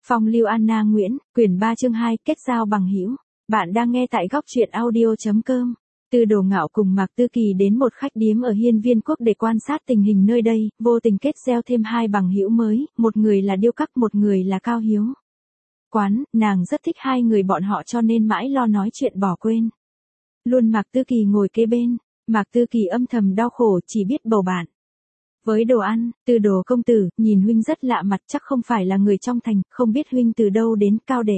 Phong lưu Anna Nguyễn, quyển 3 chương 2, kết giao bằng hữu. Bạn đang nghe tại góc truyện audio.com. Tư Đồ Ngạo cùng Mạc Tư Kỳ đến một khách điếm ở Hiên Viên Quốc để quan sát tình hình nơi đây, vô tình kết giao thêm hai bằng hữu mới, một người là Điêu Các, một người là Cao Hiếu. Quán, nàng rất thích hai người bọn họ cho nên mãi lo nói chuyện bỏ quên. Luôn Mạc Tư Kỳ ngồi kế bên, Mạc Tư Kỳ âm thầm đau khổ chỉ biết bầu bạn. Với đồ ăn, Tư Đồ công tử, nhìn huynh rất lạ mặt, chắc không phải là người trong thành, không biết huynh từ đâu đến. Cao đệ.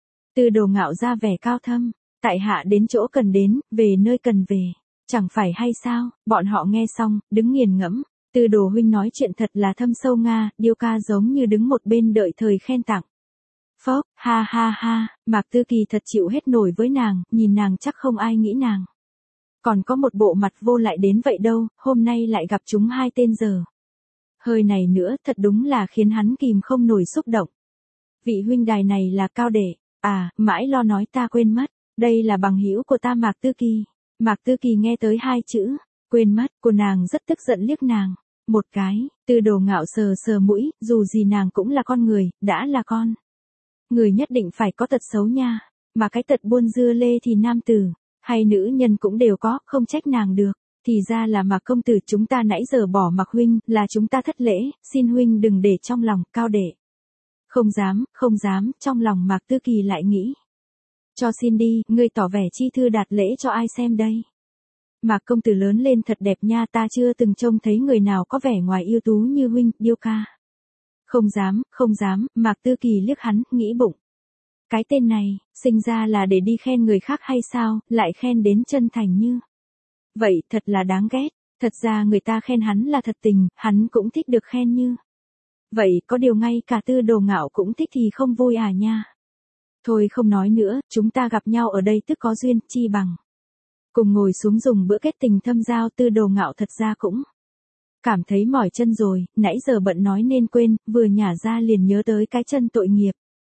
Tư Đồ Ngạo ra vẻ cao thâm, tại hạ đến chỗ cần đến, về nơi cần về, chẳng phải hay sao? Bọn họ nghe xong, đứng nghiền ngẫm. Tư Đồ huynh nói chuyện thật là thâm sâu nga. Điêu Ca giống như đứng một bên đợi thời khen tặng. Phốc, ha ha ha, Mạc Tư Kỳ thật chịu hết nổi với nàng, nhìn nàng chắc không ai nghĩ nàng còn có một bộ mặt vô lại đến vậy đâu, hôm nay lại gặp chúng hai tên giờ hơi này nữa, thật đúng là khiến hắn kìm không nổi xúc động. Vị huynh đài này là Cao đệ. À, mãi lo nói ta quên mất, đây là bằng hữu của ta Mạc Tư Kỳ. Mạc Tư Kỳ nghe tới hai chữ quên mất của nàng rất tức giận liếc nàng một cái. Tư Đồ Ngạo sờ sờ mũi, dù gì nàng cũng là con người, đã là con người nhất định phải có tật xấu nha, mà cái tật buôn dưa lê thì nam tử hay nữ nhân cũng đều có, không trách nàng được. Thì ra là Mạc công tử, chúng ta nãy giờ bỏ mặc huynh, là chúng ta thất lễ, xin huynh đừng để trong lòng. Cao đệ. Không dám, không dám. Trong lòng Mạc Tư Kỳ lại nghĩ, cho xin đi, ngươi tỏ vẻ chi thư đạt lễ cho ai xem đây. Mạc công tử lớn lên thật đẹp nha, ta chưa từng trông thấy người nào có vẻ ngoài ưu tú như huynh. Điêu Ca. Không dám, không dám. Mạc Tư Kỳ liếc hắn, nghĩ bụng, cái tên này, sinh ra là để đi khen người khác hay sao, lại khen đến chân thành như vậy, thật là đáng ghét. Thật ra người ta khen hắn là thật tình, hắn cũng thích được khen như vậy, có điều ngay cả Tư Đồ Ngạo cũng thích thì không vui à nha. Thôi không nói nữa, chúng ta gặp nhau ở đây tức có duyên, chi bằng cùng ngồi xuống dùng bữa kết tình thâm giao. Tư Đồ Ngạo thật ra cũng cảm thấy mỏi chân rồi, nãy giờ bận nói nên quên, vừa nhả ra liền nhớ tới cái chân tội nghiệp.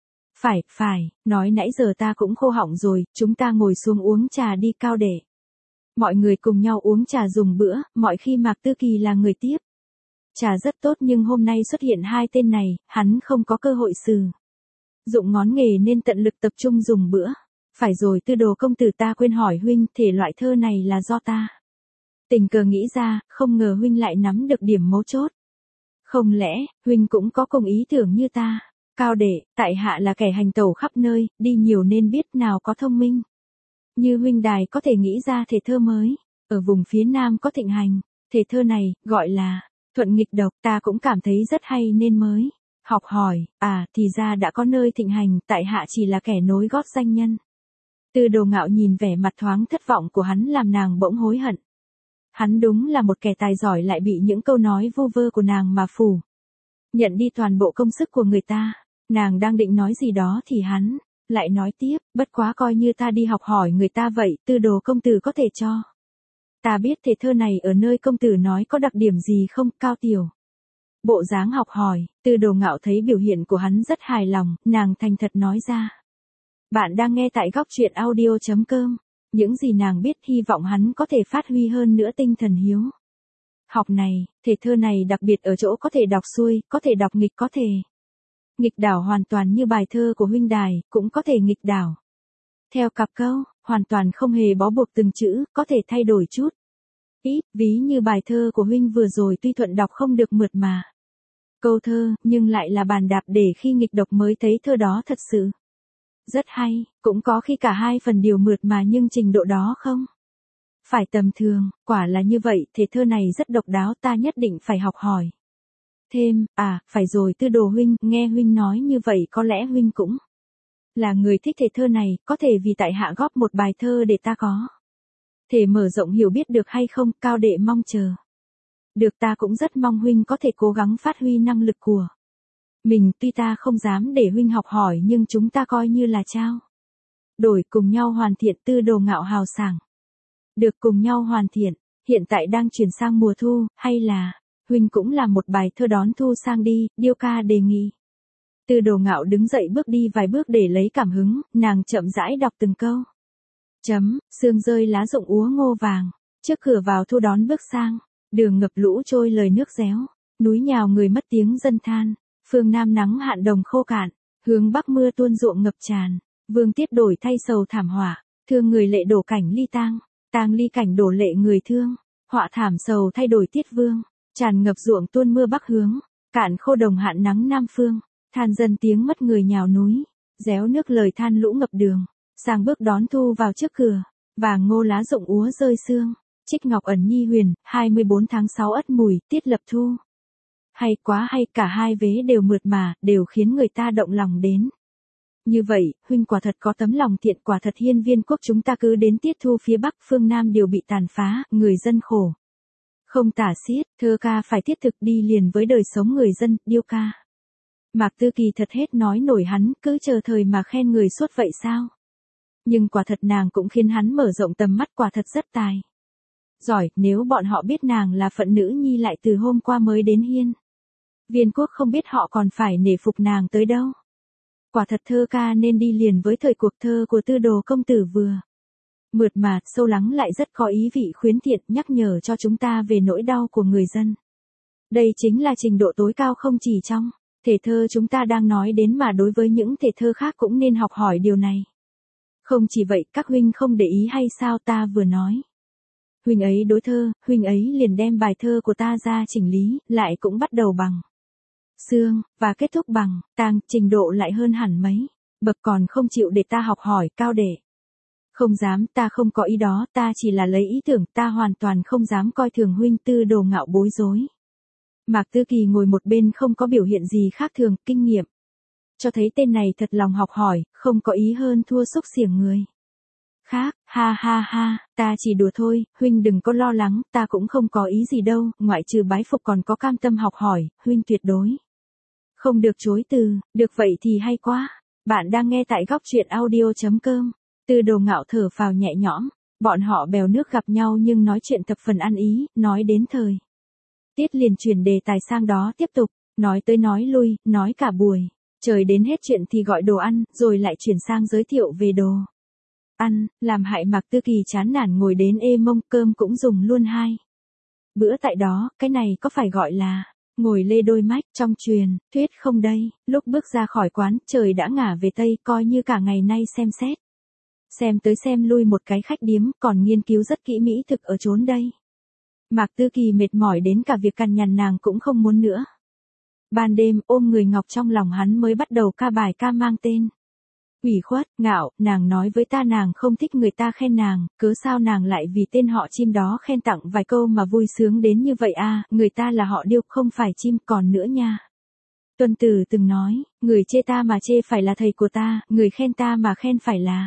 Phải, nói nãy giờ ta cũng khô họng rồi, chúng ta ngồi xuống uống trà đi. Cao đệ. Mọi người cùng nhau uống trà dùng bữa, mọi khi Mạc Tư Kỳ là người tiếp trà rất tốt, nhưng hôm nay xuất hiện hai tên này, hắn không có cơ hội sử dụng ngón nghề nên tận lực tập trung dùng bữa. Phải rồi Tư Đồ công tử, ta quên hỏi huynh, thể loại thơ này là do ta tình cờ nghĩ ra, không ngờ huynh lại nắm được điểm mấu chốt. Không lẽ, huynh cũng có cùng ý tưởng như ta? Cao đệ, tại hạ là kẻ hành tẩu khắp nơi, đi nhiều nên biết nào có thông minh như huynh đài có thể nghĩ ra thể thơ mới. Ở vùng phía Nam có thịnh hành thể thơ này, gọi là thuận nghịch độc, ta cũng cảm thấy rất hay nên mới học hỏi. À, thì ra đã có nơi thịnh hành, tại hạ chỉ là kẻ nối gót danh nhân. Tư Đồ Ngạo nhìn vẻ mặt thoáng thất vọng của hắn làm nàng bỗng hối hận. Hắn đúng là một kẻ tài giỏi, lại bị những câu nói vu vơ của nàng mà phủ nhận đi toàn bộ công sức của người ta. Nàng đang định nói gì đó thì hắn lại nói tiếp, bất quá coi như ta đi học hỏi người ta vậy. Tư Đồ công tử có thể cho ta biết thể thơ này ở nơi công tử nói có đặc điểm gì không? Cao tiểu bộ dáng học hỏi. Tư Đồ Ngạo thấy biểu hiện của hắn rất hài lòng, nàng thành thật nói ra. Bạn đang nghe tại góc truyện audio.com. Những gì nàng biết, hy vọng hắn có thể phát huy hơn nữa tinh thần hiếu học này. Thể thơ này đặc biệt ở chỗ có thể đọc xuôi, có thể đọc nghịch, có thể nghịch đảo hoàn toàn như bài thơ của huynh đài, cũng có thể nghịch đảo theo cặp câu, hoàn toàn không hề bó buộc từng chữ, có thể thay đổi chút ít, ví như bài thơ của huynh vừa rồi tuy thuận đọc không được mượt mà câu thơ, nhưng lại là bàn đạp để khi nghịch đọc mới thấy thơ đó thật sự rất hay. Cũng có khi cả hai phần đều mượt mà nhưng trình độ đó không phải tầm thường. Quả là như vậy, thể thơ này rất độc đáo, ta nhất định phải học hỏi thêm. À, phải rồi Tư Đồ huynh, nghe huynh nói như vậy có lẽ huynh cũng là người thích thể thơ này, có thể vì tại hạ góp một bài thơ để ta có thể mở rộng hiểu biết được hay không? Cao đệ mong chờ. Được, ta cũng rất mong huynh có thể cố gắng phát huy năng lực của mình, tuy ta không dám để huynh học hỏi nhưng chúng ta coi như là trao đổi cùng nhau hoàn thiện. Tư Đồ Ngạo hào sảng. Được, cùng nhau hoàn thiện. Hiện tại đang chuyển sang mùa thu, hay là huynh cũng làm một bài thơ đón thu sang đi? Điêu Ca đề nghị. Tư Đồ Ngạo đứng dậy bước đi vài bước để lấy cảm hứng, nàng chậm rãi đọc từng câu. Sương rơi lá rụng úa ngô vàng, trước cửa vào thu đón bước sang, đường ngập lũ trôi lời nước réo, núi nhào người mất tiếng dân than, phương Nam nắng hạn đồng khô cạn, Hướng Bắc mưa tuôn ruộng ngập tràn, vương tiết đổi thay sầu thảm họa, thương người lệ đổ cảnh ly tang, tang ly cảnh đổ lệ người thương, họa thảm sầu thay đổi tiết vương, tràn ngập ruộng tuôn mưa bắc hướng, cạn khô đồng hạn nắng nam phương, than dân tiếng mất người nhào núi, réo nước lời than lũ ngập đường, sang bước đón thu vào trước cửa, vàng ngô lá rụng úa rơi sương, trích ngọc ẩn nhi huyền, 24 tháng 6 Ất Mùi, tiết lập thu. Hay quá hay, cả hai vế đều mượt mà, đều khiến người ta động lòng đến. Như vậy, huynh quả thật có tấm lòng thiện, quả thật hiên viên quốc chúng ta cứ đến tiết thu phía Bắc phương Nam đều bị tàn phá, người dân khổ. Không tả xiết, thơ ca phải thiết thực đi liền với đời sống người dân, điêu ca. Mạc Tư Kỳ thật hết nói nổi hắn, cứ chờ thời mà khen người suốt vậy sao? Nhưng quả thật nàng cũng khiến hắn mở rộng tầm mắt, quả thật rất tài. Giỏi, nếu bọn họ biết nàng là phận nữ nhi lại từ hôm qua mới đến hiên viên quốc, không biết họ còn phải nể phục nàng tới đâu. Quả thật thơ ca nên đi liền với thời cuộc thơ của Tư Đồ công tử vừa mượt mà, sâu lắng lại rất có ý vị khuyến thiện, nhắc nhở cho chúng ta về nỗi đau của người dân. Đây chính là trình độ tối cao không chỉ trong thể thơ chúng ta đang nói đến mà đối với những thể thơ khác cũng nên học hỏi điều này. Không chỉ vậy, các huynh không để ý hay sao, ta vừa nói. Huynh ấy đối thơ, huynh ấy liền đem bài thơ của ta ra chỉnh lý, lại cũng bắt đầu bằng xương, và kết thúc bằng tang, trình độ lại hơn hẳn mấy bậc, còn không chịu để ta học hỏi cao để. Không dám, ta không có ý đó, ta chỉ là lấy ý tưởng, ta hoàn toàn không dám coi thường huynh. Tư Đồ ngạo bối rối. Mạc Tư Kỳ ngồi một bên không có biểu hiện gì khác thường, kinh nghiệm cho thấy tên này thật lòng học hỏi, không có ý hơn thua xúc xiểng người khác. Ha ha ha, ta chỉ đùa thôi, huynh đừng có lo lắng, ta cũng không có ý gì đâu, ngoại trừ bái phục còn có cam tâm học hỏi, huynh tuyệt đối không được chối từ. Được vậy thì hay quá. Bạn đang nghe tại góc truyện audio.com. Tư Đồ ngạo thở phào nhẹ nhõm, bọn họ bèo nước gặp nhau nhưng nói chuyện thập phần ăn ý, nói đến thời tiết liền chuyển đề tài sang đó tiếp tục, nói tới nói lui, nói cả buổi. Trời đến hết chuyện thì gọi đồ ăn, rồi lại chuyển sang giới thiệu về đồ ăn, làm hại Mạc Tư Kỳ chán nản ngồi đến ê mông, cơm cũng dùng luôn hai bữa tại đó, cái này có phải gọi là ngồi lê đôi mách trong truyền thuyết không đây. Lúc bước ra khỏi quán, trời đã ngả về tây, coi như cả ngày nay xem xét xem tới xem lui một cái khách điếm, còn nghiên cứu rất kỹ mỹ thực ở chốn đây. Mạc Tư Kỳ mệt mỏi đến cả việc cằn nhằn nàng cũng không muốn nữa. Ban đêm, ôm người ngọc trong lòng hắn mới bắt đầu ca bài ca mang tên ủy khuất. Ngạo, nàng nói với ta nàng không thích người ta khen nàng, cớ sao nàng lại vì tên họ chim đó khen tặng vài câu mà vui sướng đến như vậy à, người ta là họ điêu không phải chim. Còn nữa nha, Tuân Tử từng nói, người chê ta mà chê phải là thầy của ta, người khen ta mà khen phải là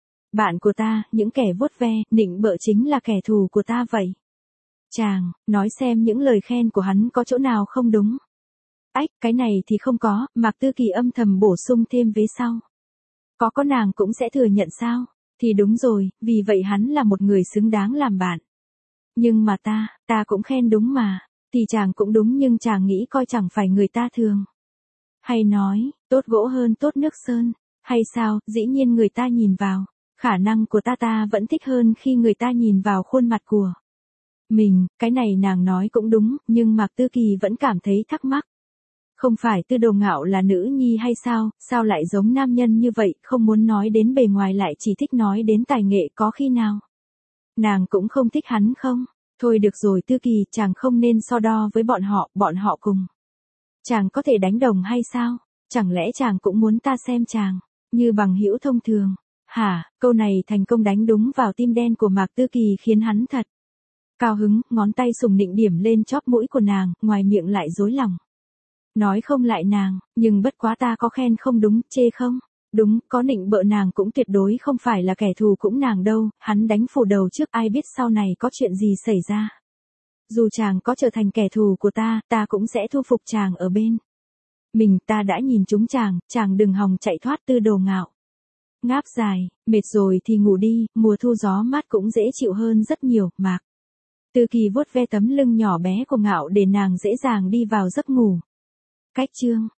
bạn của ta, những kẻ vuốt ve, nịnh bợ chính là kẻ thù của ta vậy. Chàng, nói xem những lời khen của hắn có chỗ nào không đúng. Ách, cái này thì không có, Mạc Tư Kỳ âm thầm bổ sung thêm vế sau. Có nàng cũng sẽ thừa nhận sao? Thì đúng rồi, vì vậy hắn là một người xứng đáng làm bạn. Nhưng mà ta cũng khen đúng mà. Thì chàng cũng đúng, nhưng chàng nghĩ coi chẳng phải người ta thường hay nói, tốt gỗ hơn tốt nước sơn. Hay sao, dĩ nhiên người ta nhìn vào khả năng của ta vẫn thích hơn khi người ta nhìn vào khuôn mặt của mình. Cái này nàng nói cũng đúng, nhưng Mạc Tư Kỳ vẫn cảm thấy thắc mắc. Không phải Tư Đồ ngạo là nữ nhi hay sao, sao lại giống nam nhân như vậy, không muốn nói đến bề ngoài lại chỉ thích nói đến tài nghệ, có khi nào nàng cũng không thích hắn không? Thôi được rồi Tư Kỳ, chàng không nên so đo với bọn họ cùng chàng có thể đánh đồng hay sao? Chẳng lẽ chàng cũng muốn ta xem chàng như bằng hữu thông thường? Hả, câu này thành công đánh đúng vào tim đen của Mạc Tư Kỳ khiến hắn thật cao hứng, ngón tay sùng nịnh điểm lên chóp mũi của nàng, ngoài miệng lại dối lòng. Nói không lại nàng, nhưng bất quá ta có khen không đúng, chê không? Đúng, có nịnh bợ nàng cũng tuyệt đối không phải là kẻ thù cũng nàng đâu, hắn đánh phủ đầu trước, ai biết sau này có chuyện gì xảy ra. Dù chàng có trở thành kẻ thù của ta cũng sẽ thu phục chàng ở bên mình, ta đã nhìn chúng chàng đừng hòng chạy thoát. Tư Đồ ngạo ngáp dài, mệt rồi thì ngủ đi, mùa thu gió mát cũng dễ chịu hơn rất nhiều. Mạc Tư Kỳ vuốt ve tấm lưng nhỏ bé của ngạo để nàng dễ dàng đi vào giấc ngủ. Cách chương